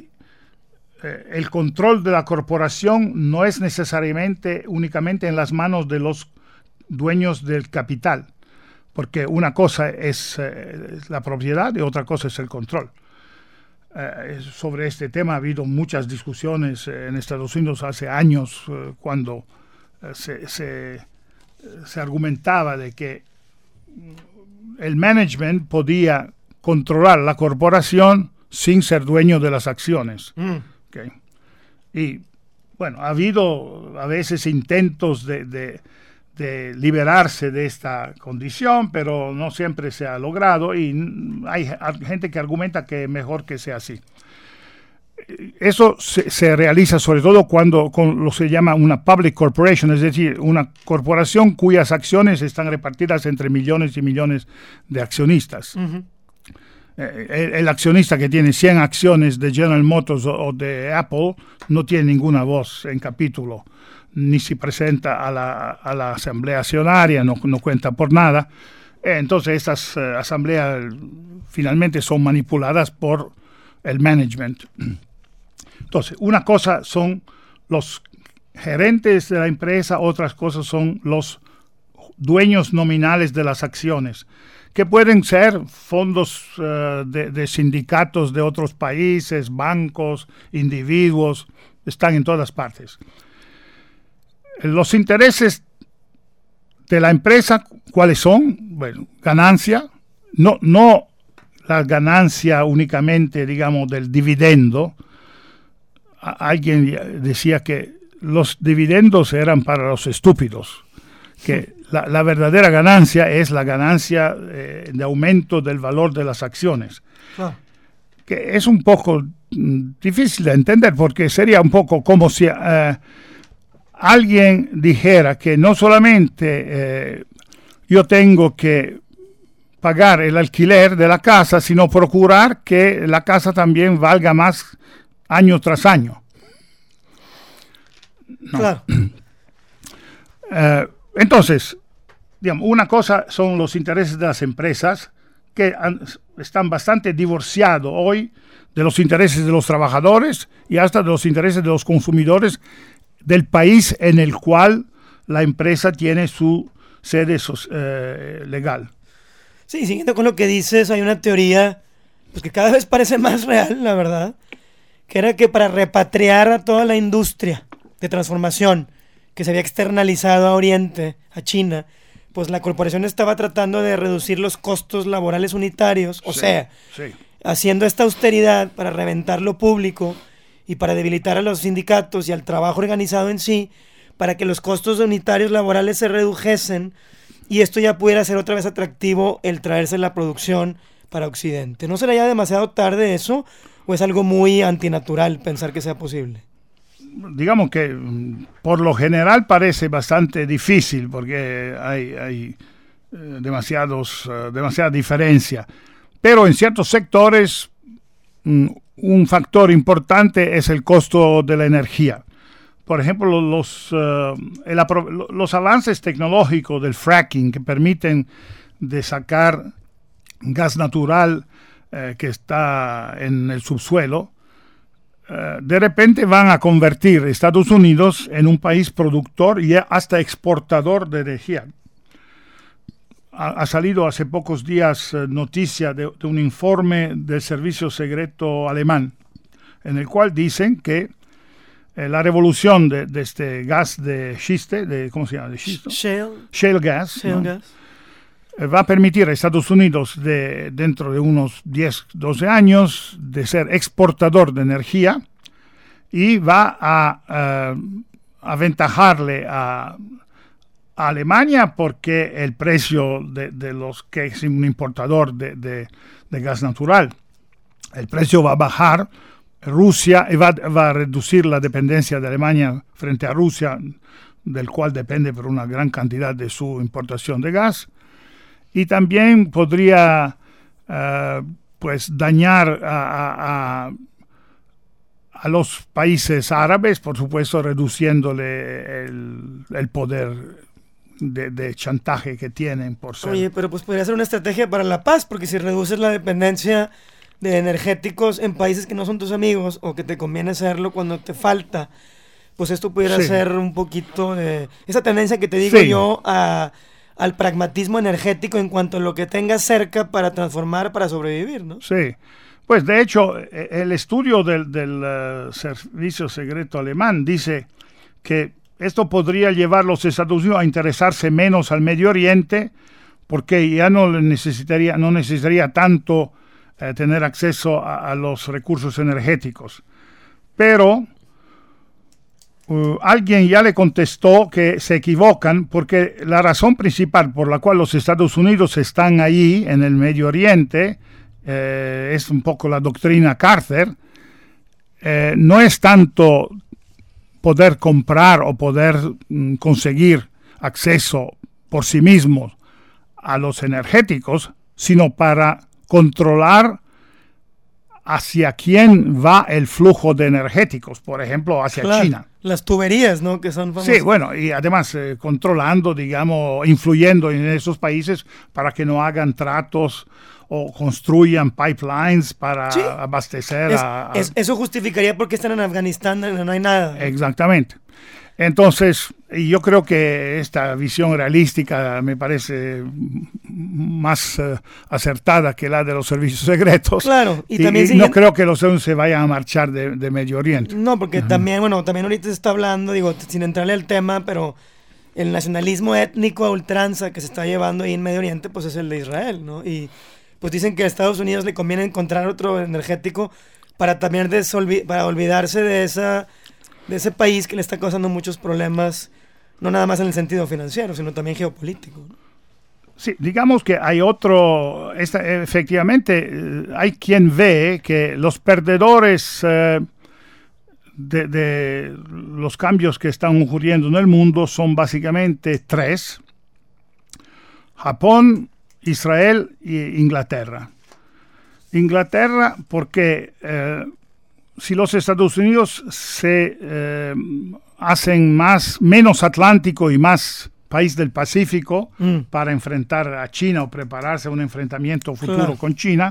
El control de la corporación no es necesariamente únicamente en las manos de los dueños del capital, porque una cosa es la propiedad y otra cosa es el control. Sobre este tema ha habido muchas discusiones en Estados Unidos hace años, cuando se argumentaba de que el management podía controlar la corporación sin ser dueño de las acciones. Okay. Y bueno, ha habido a veces intentos de liberarse de esta condición, pero no siempre se ha logrado y hay gente que argumenta que es mejor que sea así. Eso se realiza sobre todo cuando con lo se llama una public corporation, es decir, una corporación cuyas acciones están repartidas entre millones y millones de accionistas. Uh-huh. el accionista que tiene 100 acciones de General Motors o de Apple no tiene ninguna voz en capítulo, ni se presenta a la asamblea accionaria, no cuenta por nada. Entonces estas asambleas finalmente son manipuladas por el management. Entonces, una cosa son los gerentes de la empresa, otras cosas son los dueños nominales de las acciones, que pueden ser fondos de sindicatos de otros países, bancos, individuos, están en todas partes. Los intereses de la empresa, ¿cuáles son? Bueno, ganancia, no la ganancia únicamente, digamos, del dividendo. Alguien decía que los dividendos eran para los estúpidos, que la verdadera ganancia es la ganancia de aumento del valor de las acciones. Que es un poco difícil de entender, porque sería un poco como si alguien dijera que no solamente yo tengo que pagar el alquiler de la casa, sino procurar que la casa también valga más año tras año. No. Claro. Entonces, digamos, una cosa son los intereses de las empresas, que están bastante divorciados hoy de los intereses de los trabajadores y hasta de los intereses de los consumidores del país en el cual la empresa tiene su sede legal. Sí, siguiendo con lo que dices, hay una teoría pues, que cada vez parece más real, la verdad, que era que para repatriar a toda la industria de transformación que se había externalizado a Oriente, a China, pues la corporación estaba tratando de reducir los costos laborales unitarios, haciendo esta austeridad para reventar lo público y para debilitar a los sindicatos y al trabajo organizado en sí, para que los costos unitarios laborales se redujesen y esto ya pudiera ser otra vez atractivo el traerse la producción para Occidente. ¿No será ya demasiado tarde eso o es algo muy antinatural pensar que sea posible? Digamos que por lo general parece bastante difícil porque hay demasiada diferencia, pero en ciertos sectores un factor importante es el costo de la energía. Por ejemplo, los avances tecnológicos del fracking que permiten de sacar gas natural que está en el subsuelo, de repente van a convertir a Estados Unidos en un país productor y hasta exportador de energía. Ha salido hace pocos días noticia de un informe del servicio secreto alemán, en el cual dicen que la revolución de este gas de schiste, ¿cómo se llama? ¿De schisto? Shale gas, va a permitir a Estados Unidos dentro de unos 10, 12 años de ser exportador de energía y va a aventajarle a Alemania porque el precio de los que es un importador de gas natural, el precio va a bajar. Rusia va a reducir la dependencia de Alemania frente a Rusia, del cual depende por una gran cantidad de su importación de gas, y también podría pues dañar a los países árabes, por supuesto reduciéndole el poder de chantaje que tienen por ser. Oye, pero pues podría ser una estrategia para la paz, porque si reduces la dependencia de energéticos en países que no son tus amigos o que te conviene hacerlo cuando te falta, pues esto pudiera ser un poquito de esa tendencia que te digo yo al pragmatismo energético en cuanto a lo que tengas cerca para transformar, para sobrevivir, ¿no? Sí, pues de hecho el estudio del servicio secreto alemán dice que esto podría llevar a los Estados Unidos a interesarse menos al Medio Oriente porque ya no necesitaría tanto tener acceso a los recursos energéticos. Pero alguien ya le contestó que se equivocan porque la razón principal por la cual los Estados Unidos están ahí en el Medio Oriente, es un poco la doctrina Carter, no es tanto poder comprar o poder conseguir acceso por sí mismos a los energéticos, sino para controlar hacia quién va el flujo de energéticos, por ejemplo, hacia China. Las tuberías, ¿no? Que son famosas. Sí, bueno, y además controlando, digamos, influyendo en esos países para que no hagan tratos o construyan pipelines para abastecer eso justificaría por qué están en Afganistán, no hay nada. Exactamente. Entonces, yo creo que esta visión realística me parece más acertada que la de los servicios secretos. Claro, y también no creo que los Estados Unidos se vayan a marchar de Medio Oriente. No, porque también ahorita se está hablando, digo, sin entrarle al tema, pero el nacionalismo étnico a ultranza que se está llevando ahí en Medio Oriente, pues es el de Israel, ¿no? Y pues dicen que a Estados Unidos le conviene encontrar otro energético para también para olvidarse de ese país que le está causando muchos problemas, no nada más en el sentido financiero, sino también geopolítico. Sí, digamos que hay efectivamente, hay quien ve que los perdedores de los cambios que están ocurriendo en el mundo son básicamente tres: Japón, Israel e Inglaterra. Inglaterra porque si los Estados Unidos se hacen menos Atlántico y más país del Pacífico para enfrentar a China o prepararse a un enfrentamiento futuro con China,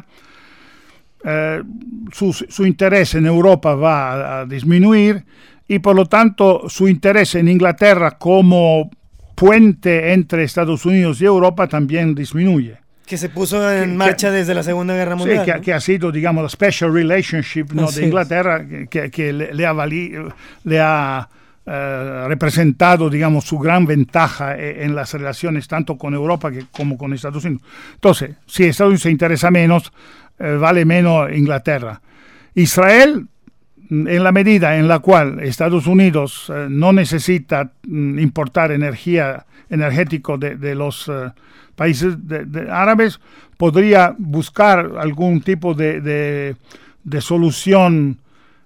su interés en Europa va a disminuir y por lo tanto su interés en Inglaterra como puente entre Estados Unidos y Europa también disminuye. Que se puso en marcha desde la Segunda Guerra Mundial. Sí, que ha sido, digamos, la special relationship, ¿no?, de Inglaterra, que le ha representado, digamos, su gran ventaja en las relaciones tanto con Europa como con Estados Unidos. Entonces, si Estados Unidos se interesa menos, vale menos Inglaterra. Israel, en la medida en la cual Estados Unidos no necesita importar energético de los países árabes, podría buscar algún tipo de solución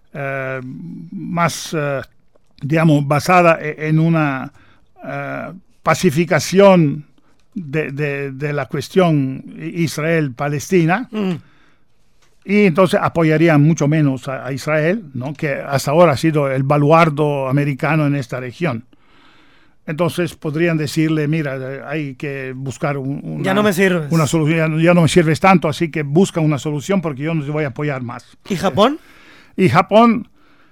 más, digamos, basada en una pacificación de la cuestión Israel-Palestina. Y entonces apoyarían mucho menos a Israel, ¿no?, que hasta ahora ha sido el baluardo americano en esta región. Entonces podrían decirle, mira, hay que buscar ya no me sirves. Una solución, ya no me sirves tanto, así que busca una solución porque yo no te voy a apoyar más. ¿Y Japón? Y Japón,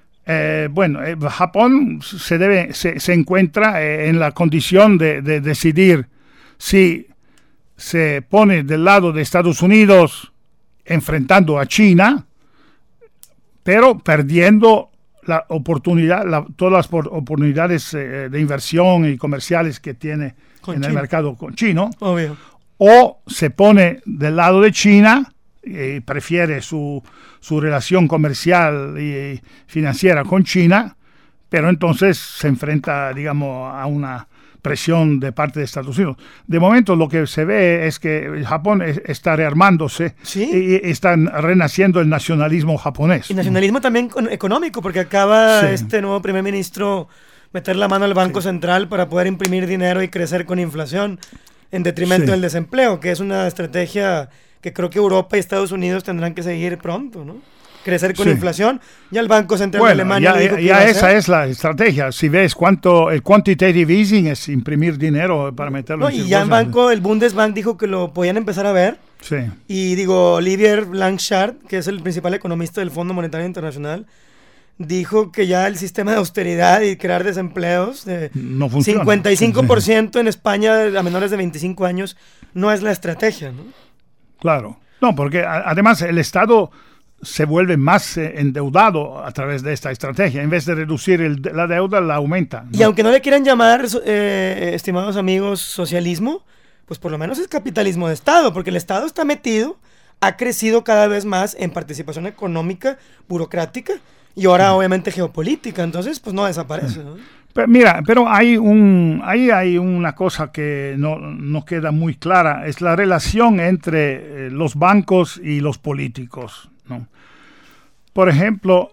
Japón se encuentra en la condición de decidir si se pone del lado de Estados Unidos enfrentando a China, pero perdiendo la oportunidad, todas las oportunidades de inversión y comerciales que tiene en el mercado chino. Obvio. O se pone del lado de China y prefiere su relación comercial y financiera con China, pero entonces se enfrenta, digamos, a una presión de parte de Estados Unidos. De momento lo que se ve es que Japón está rearmándose y está renaciendo el nacionalismo japonés. Y nacionalismo también económico, porque acaba este nuevo primer ministro meter la mano al Banco Central para poder imprimir dinero y crecer con inflación en detrimento del desempleo, que es una estrategia que creo que Europa y Estados Unidos tendrán que seguir pronto, ¿no? Crecer con inflación. Ya el Banco Central de Alemania dijo que esa es la estrategia. Si ves el quantitative easing es imprimir dinero para meterlo en y ya el Bundesbank dijo que lo podían empezar a ver. Sí. Y digo, Olivier Blanchard, que es el principal economista del Fondo Monetario Internacional, dijo que ya el sistema de austeridad y crear desempleos de no funciona. 55% en España a menores de 25 años no es la estrategia, ¿no? Claro. No, porque además el Estado se vuelve más endeudado a través de esta estrategia. En vez de reducir la deuda, la aumenta, ¿no? Y aunque no le quieran llamar, estimados amigos, socialismo, pues por lo menos es capitalismo de Estado, porque el Estado está metido, ha crecido cada vez más en participación económica, burocrática, y ahora obviamente geopolítica, entonces pues no desaparece, ¿no? Pero hay una cosa que no queda muy clara, es la relación entre los bancos y los políticos, ¿no? Por ejemplo,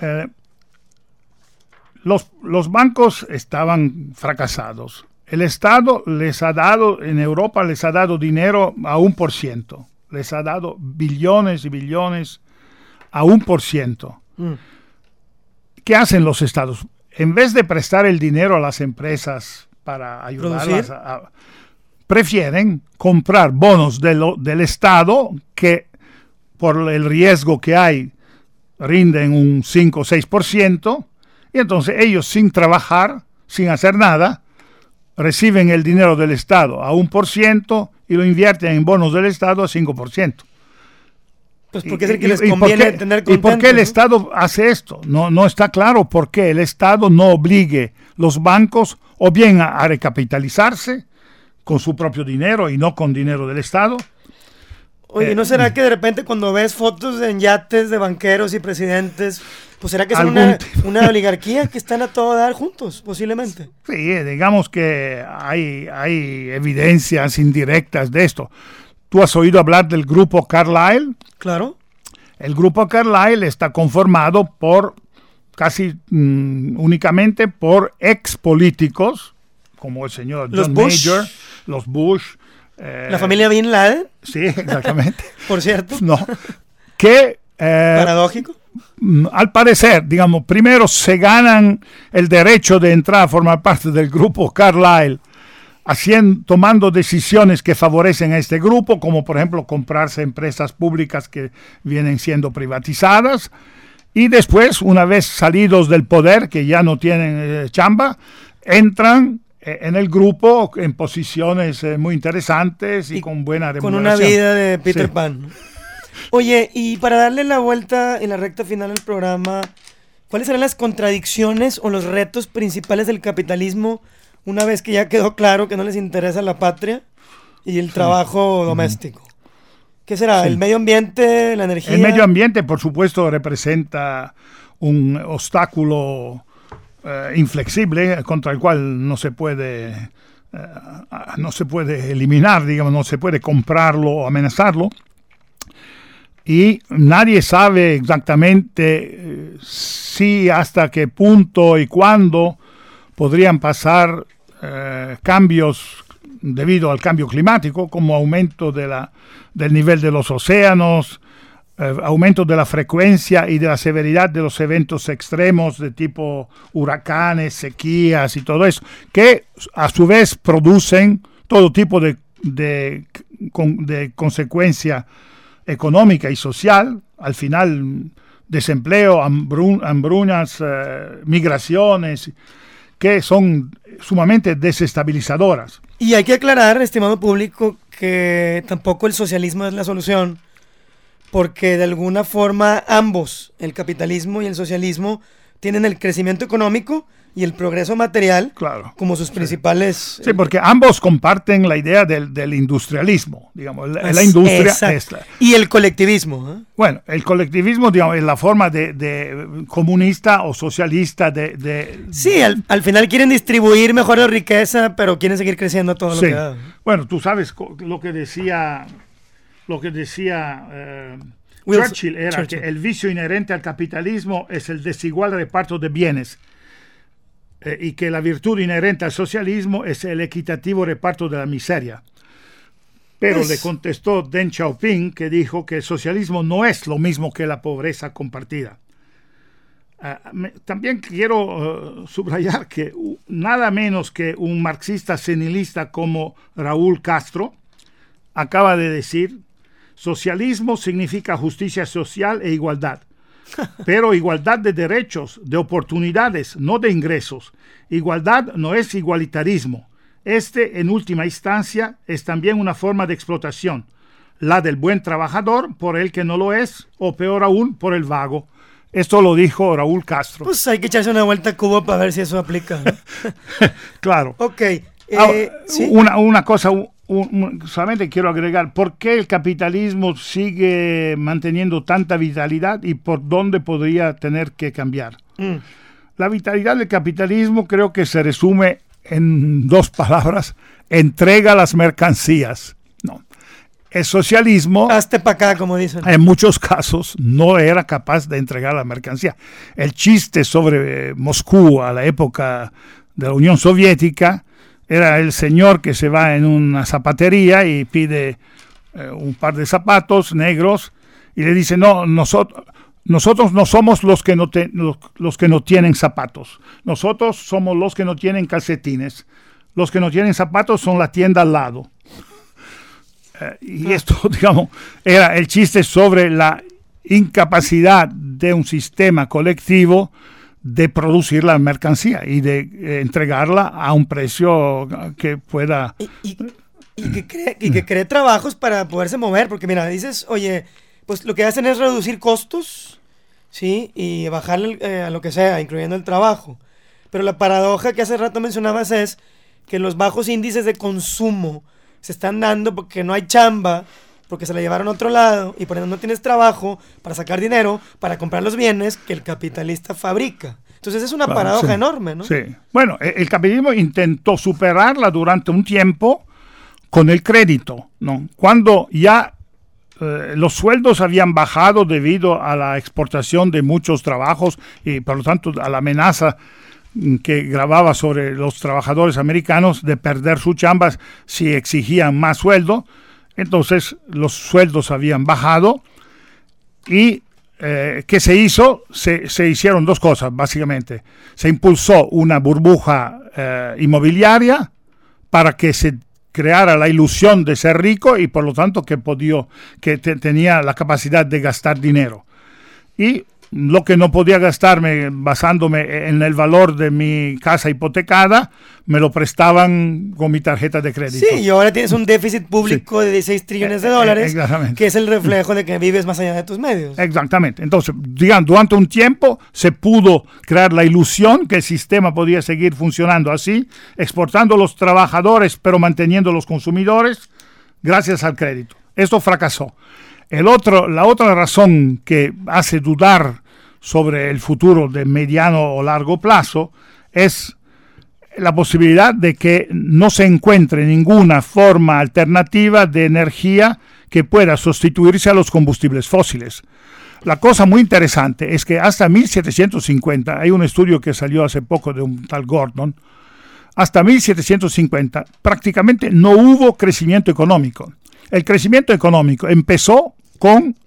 los bancos estaban fracasados. El Estado en Europa les ha dado dinero a 1%. Les ha dado billones y billones a 1%. ¿Qué hacen los estados? En vez de prestar el dinero a las empresas para ayudarlas prefieren comprar bonos del Estado que por el riesgo que hay rinden un 5 o 6%, y entonces ellos sin trabajar, sin hacer nada, reciben el dinero del Estado a 1% y lo invierten en bonos del Estado a 5%. Pues porque es el que les conviene tener contentos. ¿Y por qué el Estado hace esto? No está claro por qué el Estado no obligue los bancos o bien a recapitalizarse con su propio dinero y no con dinero del Estado. Oye, ¿no será que de repente cuando ves fotos en yates de banqueros y presidentes, pues será que son una oligarquía que están a todo dar juntos, posiblemente? Sí, digamos que hay evidencias indirectas de esto. ¿Tú has oído hablar del grupo Carlyle? Claro. El grupo Carlyle está conformado por casi únicamente por ex políticos, como el señor John Major, los Bush. ¿La familia Bin Laden? Sí, exactamente. Por cierto. No. Que paradójico. Al parecer, digamos, primero se ganan el derecho de entrar a formar parte del grupo Carlyle, tomando decisiones que favorecen a este grupo, como por ejemplo comprarse empresas públicas que vienen siendo privatizadas, y después, una vez salidos del poder, que ya no tienen chamba, entran en el grupo en posiciones muy interesantes y con buena remuneración. Con una vida de Peter Pan. Oye, y para darle la vuelta en la recta final del programa, ¿cuáles serán las contradicciones o los retos principales del capitalismo una vez que ya quedó claro que no les interesa la patria y el trabajo doméstico? ¿Qué será? ¿El medio ambiente, la energía? El medio ambiente, por supuesto, representa un obstáculo inflexible contra el cual no se puede eliminar, digamos, no se puede comprarlo o amenazarlo. Y nadie sabe exactamente si, hasta qué punto y cuándo podrían pasar cambios debido al cambio climático, como aumento del nivel de los océanos, aumento de la frecuencia y de la severidad de los eventos extremos de tipo huracanes, sequías y todo eso, que a su vez producen todo tipo de consecuencia económica y social, al final desempleo, hambrunas, migraciones, que son sumamente desestabilizadoras. Y hay que aclarar, estimado público, que tampoco el socialismo es la solución, porque de alguna forma ambos, el capitalismo y el socialismo, tienen el crecimiento económico y el progreso material como sus principales... Sí, porque ambos comparten la idea del industrialismo, digamos, la industria es y el colectivismo. ¿Eh? Bueno, el colectivismo, digamos, es la forma de comunista o socialista Sí, al final quieren distribuir mejor la riqueza, pero quieren seguir creciendo todo lo que da. Bueno, tú sabes lo que decía Churchill era que el vicio inherente al capitalismo es el desigual reparto de bienes y que la virtud inherente al socialismo es el equitativo reparto de la miseria. Pero le contestó Deng Xiaoping, que dijo que el socialismo no es lo mismo que la pobreza compartida. También quiero subrayar que nada menos que un marxista senilista como Raúl Castro acaba de decir: socialismo significa justicia social e igualdad, pero igualdad de derechos, de oportunidades, no de ingresos. Igualdad no es igualitarismo. En última instancia, es también una forma de explotación, la del buen trabajador por el que no lo es, o peor aún, por el vago. Esto lo dijo Raúl Castro. Pues hay que echarse una vuelta a Cuba para ver si eso aplica, ¿no? Claro. Ok. ¿Sí? Una cosa... solamente quiero agregar, ¿por qué el capitalismo sigue manteniendo tanta vitalidad y por dónde podría tener que cambiar? La vitalidad del capitalismo creo que se resume en dos palabras: entrega las mercancías. No. El socialismo, hazte para acá, como dicen, en muchos casos no era capaz de entregar la mercancía. El chiste sobre Moscú a la época de la Unión Soviética era el señor que se va en una zapatería y pide un par de zapatos negros y le dice: no, nosotros, nosotros no somos los que no tienen zapatos. Nosotros somos los que no tienen calcetines. Los que no tienen zapatos son la tienda al lado. Y esto, digamos, era el chiste sobre la incapacidad de un sistema colectivo de producir la mercancía y de entregarla a un precio que pueda... Y que cree trabajos para poderse mover, porque mira, dices, oye, pues lo que hacen es reducir costos, ¿sí? Y bajarle a lo que sea, incluyendo el trabajo. Pero la paradoja que hace rato mencionabas es que los bajos índices de consumo se están dando porque no hay chamba, porque se la llevaron a otro lado y por eso no tienes trabajo para sacar dinero para comprar los bienes que el capitalista fabrica. Entonces es una paradoja enorme, ¿no? Sí. Bueno, el capitalismo intentó superarla durante un tiempo con el crédito, ¿no? Cuando ya los sueldos habían bajado debido a la exportación de muchos trabajos y por lo tanto a la amenaza que gravaba sobre los trabajadores americanos de perder sus chambas si exigían más sueldo. Entonces los sueldos habían bajado y ¿qué se hizo? Se hicieron dos cosas básicamente. Se impulsó una burbuja inmobiliaria para que se creara la ilusión de ser rico y por lo tanto que tenía la capacidad de gastar dinero. Y lo que no podía gastarme basándome en el valor de mi casa hipotecada, me lo prestaban con mi tarjeta de crédito. Sí, y ahora tienes un déficit público de 16 trillones de dólares, que es el reflejo de que vives más allá de tus medios. Exactamente. Entonces, digamos, durante un tiempo se pudo crear la ilusión que el sistema podía seguir funcionando así, exportando los trabajadores, pero manteniendo los consumidores, gracias al crédito. Esto fracasó. La otra razón que hace dudar sobre el futuro de mediano o largo plazo es la posibilidad de que no se encuentre ninguna forma alternativa de energía que pueda sustituirse a los combustibles fósiles. La cosa muy interesante es que hasta 1750, hay un estudio que salió hace poco de un tal Gordon, hasta 1750 prácticamente no hubo crecimiento económico. El crecimiento económico empezó con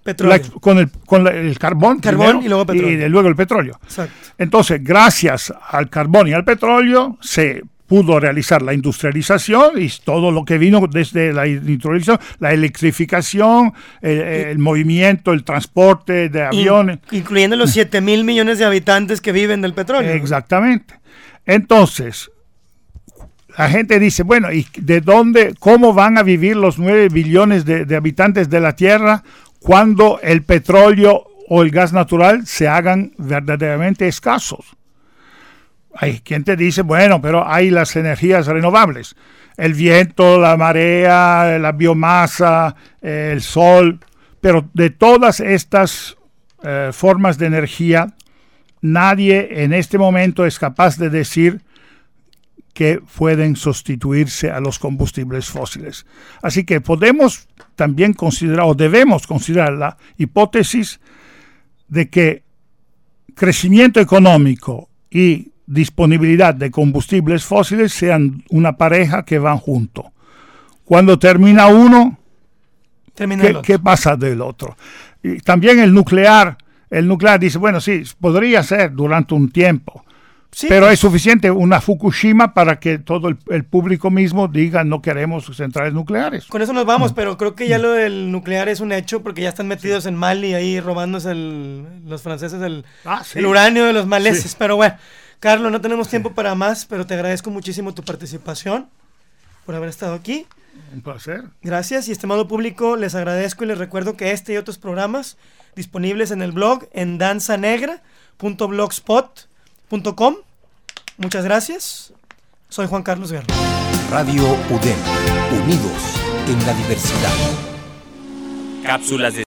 el carbón primero, y luego petróleo. Y luego el petróleo. Exacto. Entonces, gracias al carbón y al petróleo, se pudo realizar la industrialización y todo lo que vino desde la industrialización, la electrificación, el movimiento, el transporte de aviones. Incluyendo los 7,000 millones de habitantes que viven del petróleo. Exactamente. Entonces, la gente dice, bueno, ¿y de dónde, cómo van a vivir los 9 billones de habitantes de la Tierra cuando el petróleo o el gas natural se hagan verdaderamente escasos? Hay quien te dice, bueno, pero hay las energías renovables, el viento, la marea, la biomasa, el sol, pero de todas estas formas de energía, nadie en este momento es capaz de decir que pueden sustituirse a los combustibles fósiles. Así que podemos también considerar, o debemos considerar la hipótesis de que crecimiento económico y disponibilidad de combustibles fósiles sean una pareja que van juntos. Cuando termina uno, ¿qué pasa del otro? Y también el nuclear dice, bueno, sí, podría ser durante un tiempo, sí, pero es suficiente una Fukushima para que todo el público mismo diga no queremos centrales nucleares. Con eso nos vamos, pero creo que ya lo del nuclear es un hecho porque ya están metidos en Mali ahí robándose los franceses el uranio de los maleses. Sí. Pero bueno, Carlos, no tenemos tiempo para más, pero te agradezco muchísimo tu participación por haber estado aquí. Un placer. Gracias, y estimado público, les agradezco y les recuerdo que este y otros programas disponibles en el blog en danzanegra.blogspot.com. Muchas gracias. Soy Juan Carlos Guerra. Radio UDEM. Unidos en la diversidad. Cápsulas de